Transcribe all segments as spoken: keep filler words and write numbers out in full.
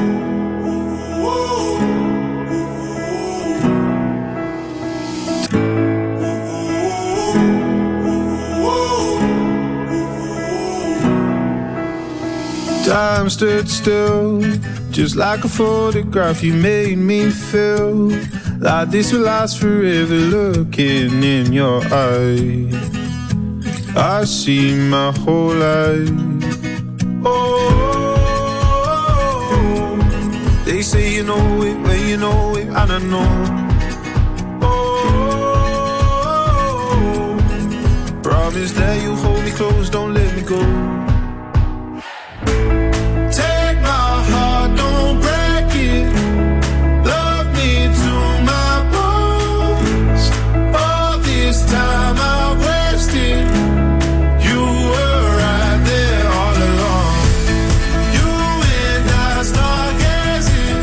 Time stood still, just like a photograph. You made me feel like this will last forever. Looking in your eyes, I see my whole life. Oh, they say you know it when you know it, and I know. Oh, promise that you hold me close, don't let me go. Time I wasted, you were right there all along. You and I stargazing,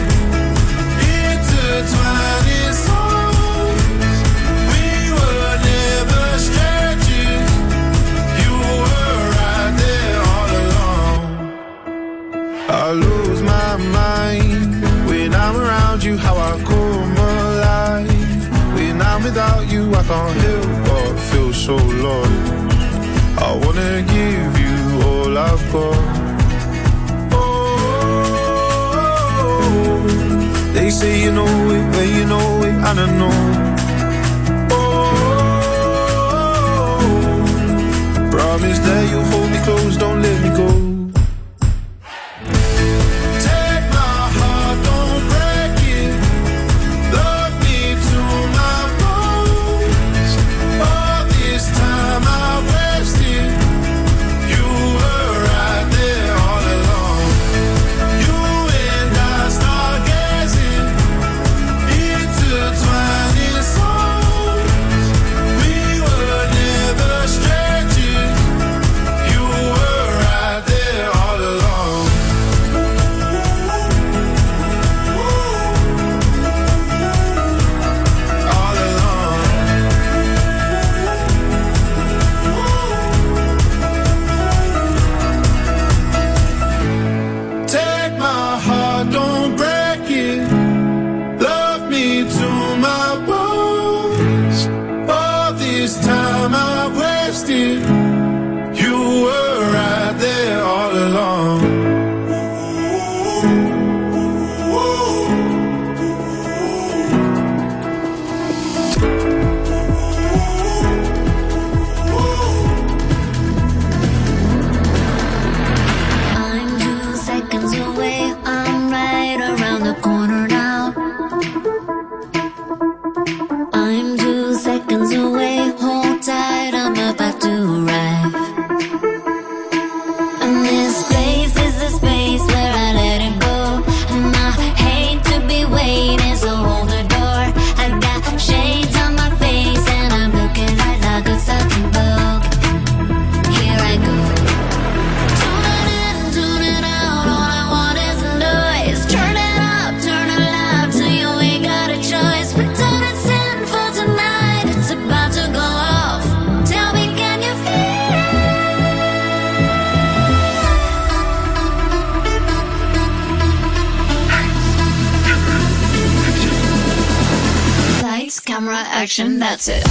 intertwining souls. We were never strangers. You were right there all along. I lose my mind when I'm around you. How I come alive when I'm without you. I can't help but feel so lost. I wanna give you all I've got. Oh, they say you know it when you know it, and I know. Oh, promise that you'll hold me close, don't let me go. Camera, action, that's it.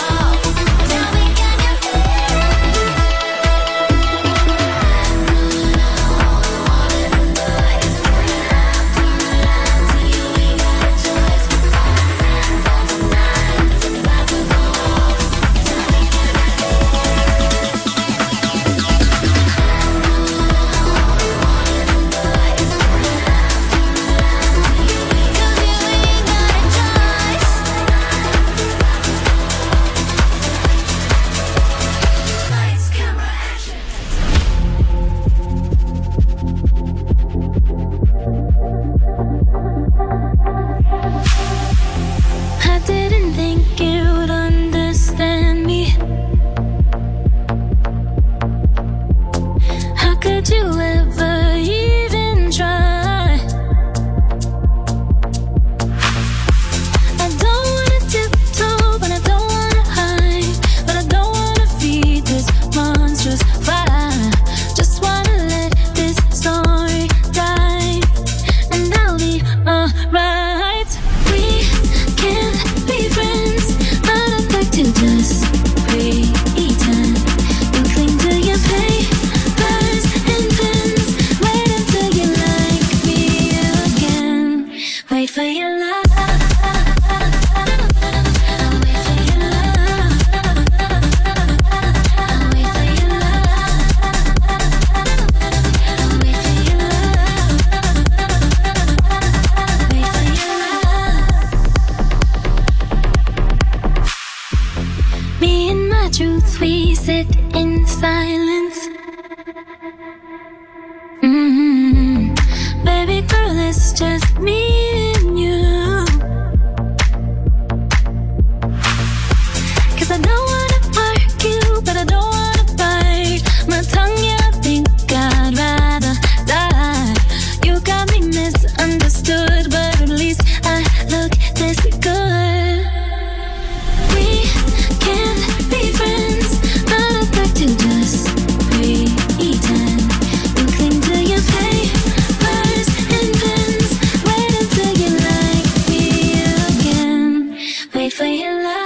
Tell me, can you feel it? truth, we sit in silence. Mm-hmm. Baby girl, it's just me and you. 'Cause I don't wanna argue, but I don't wanna bite my tongue, yeah, I think I'd rather die. You got me misunderstood, but at least I look this good. We can't be friends, but I'd like to just pretend. You cling to your papers and pens, wait until you like me again. Wait for your love.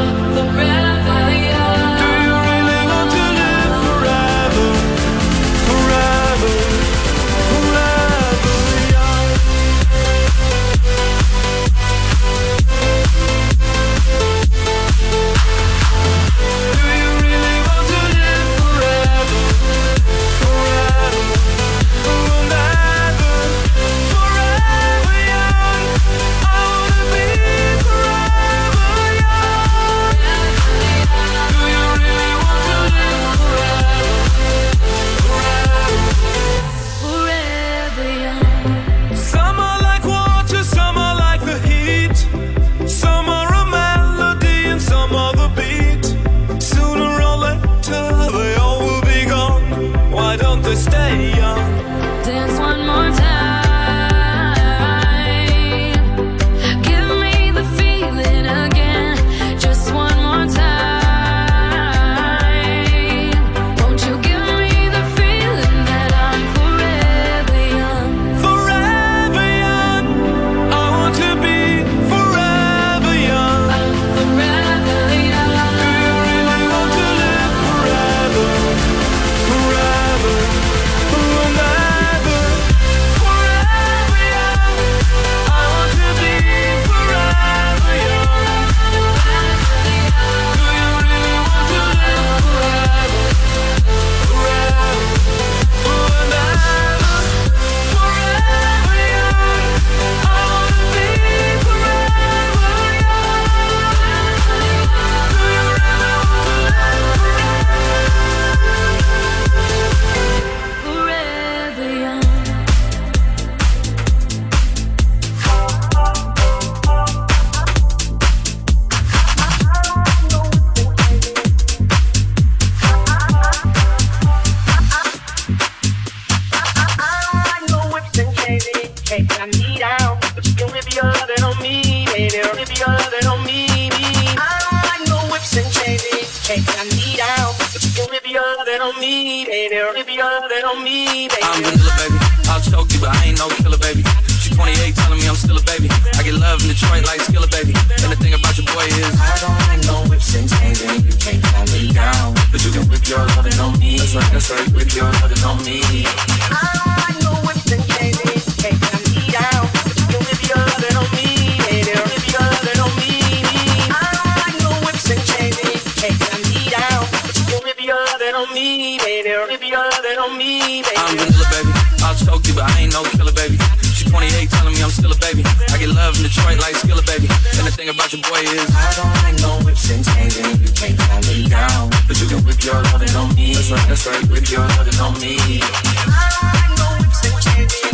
Forever young. can't tie me down, but you can whip your loving on me, baby. Whip your loving on me, me. I don't like no whips and chains, can't tie me down, but you can whip your loving on me, baby. Whip your loving on me, baby. I'm vanilla, baby. I'll choke you, but I ain't no killer, baby. She twenty-eight, telling me I'm still a baby. I get love in Detroit like Skilla, baby. And the thing about your boy is I don't like no whips and chains, and you can't tie me down, but you can whip your loving on me. That's right, that's right, whip your loving on me. I don't like no whips and chains, and you can't tie me down, but you can whip your loving on me, baby. Whip your loving on me. I don't like no whips and chains, and you can't tie me down, but you can whip your loving on me, baby. Whip your loving on me, baby. I'm vanilla, baby. I'll choke you, but I ain't no killer, baby. She twenty-eight, telling me I'm still a baby. I get love in Detroit like Skilla, baby. And the thing about your boy is I don't like no whips and chains, and you can't tie me down, but you can whip your loving on me. That's right, that's right, whip your loving on me. I don't like no whips and chains, and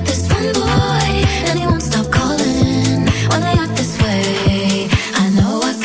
I know I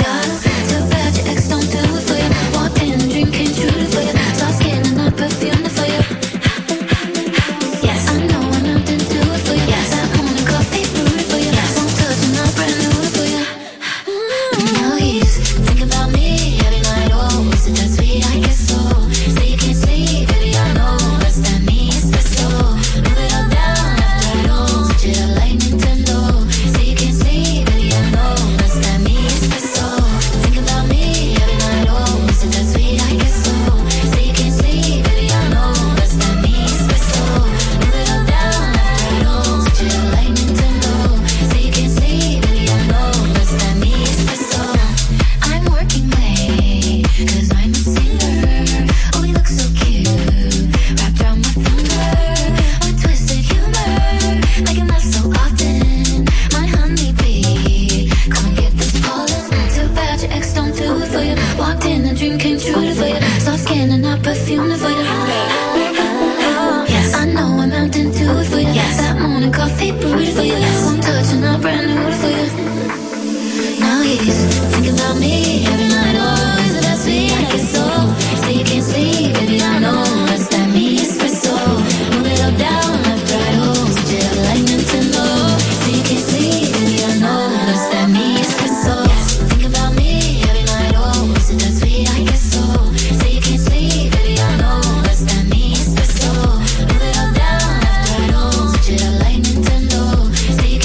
do it for you. Walked in, a dream came true for you. Soft skin and I perfumed it for you. Yes, I know I'm out and do it for you. Yes, that morning coffee brewed it for you. One touch and I brand new it for you. Now he's thinking about me every night. Oh, is it that sweet? I guess so. Say you can't sleep, baby, I know. It's that me espresso. Move it up, down, left, right, oh. Switch it up like Nintendo. Say you can't sleep, baby, I know. It's that me espresso. Think about me every night. Oh, is it that sweet? I guess so. Say you can't sleep, baby, I know. It's that me espresso. Move it up, down, left, right, oh. Switch it up like Nintendo. Say you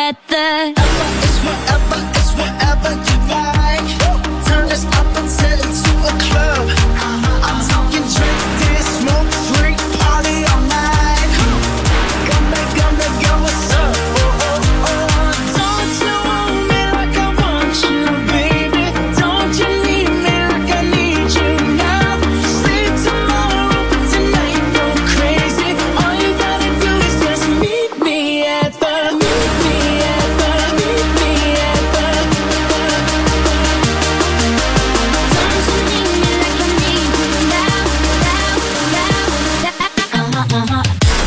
at the It's whatever, it's whatever you like. Turn this up until it's to a club. I'm talking drink, dance, smoke, freak, party all night. Gonna, gonna go, what's up? Oh, oh, oh. Don't you want me like I want you, baby? Don't you need me like I need you now? Sleep tomorrow, but tonight go crazy. All you gotta do is just meet me at the, meet me at the, meet me at the. Don't you need me like I need you now, now, now, now. Uh-huh, uh-huh.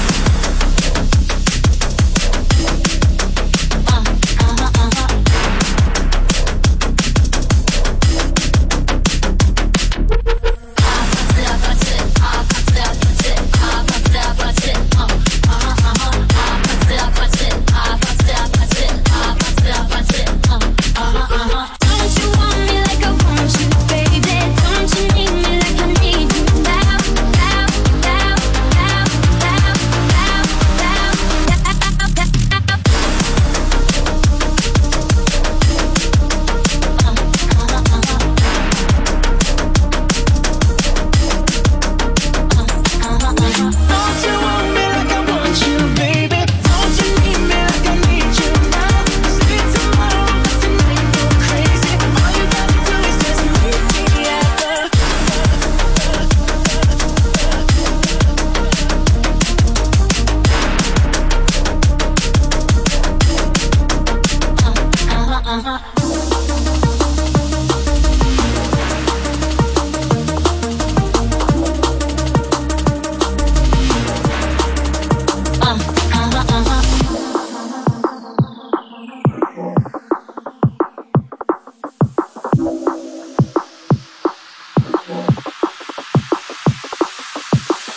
Don't you want me like I want you, baby? Don't you need me like I need you now, now, now, now, now, Don't you want me like I want you, baby? Don't you need me like I need you now? Sleep tomorrow, but tonight go crazy. All you gotta do is just meet me at the. uh-huh, uh-huh.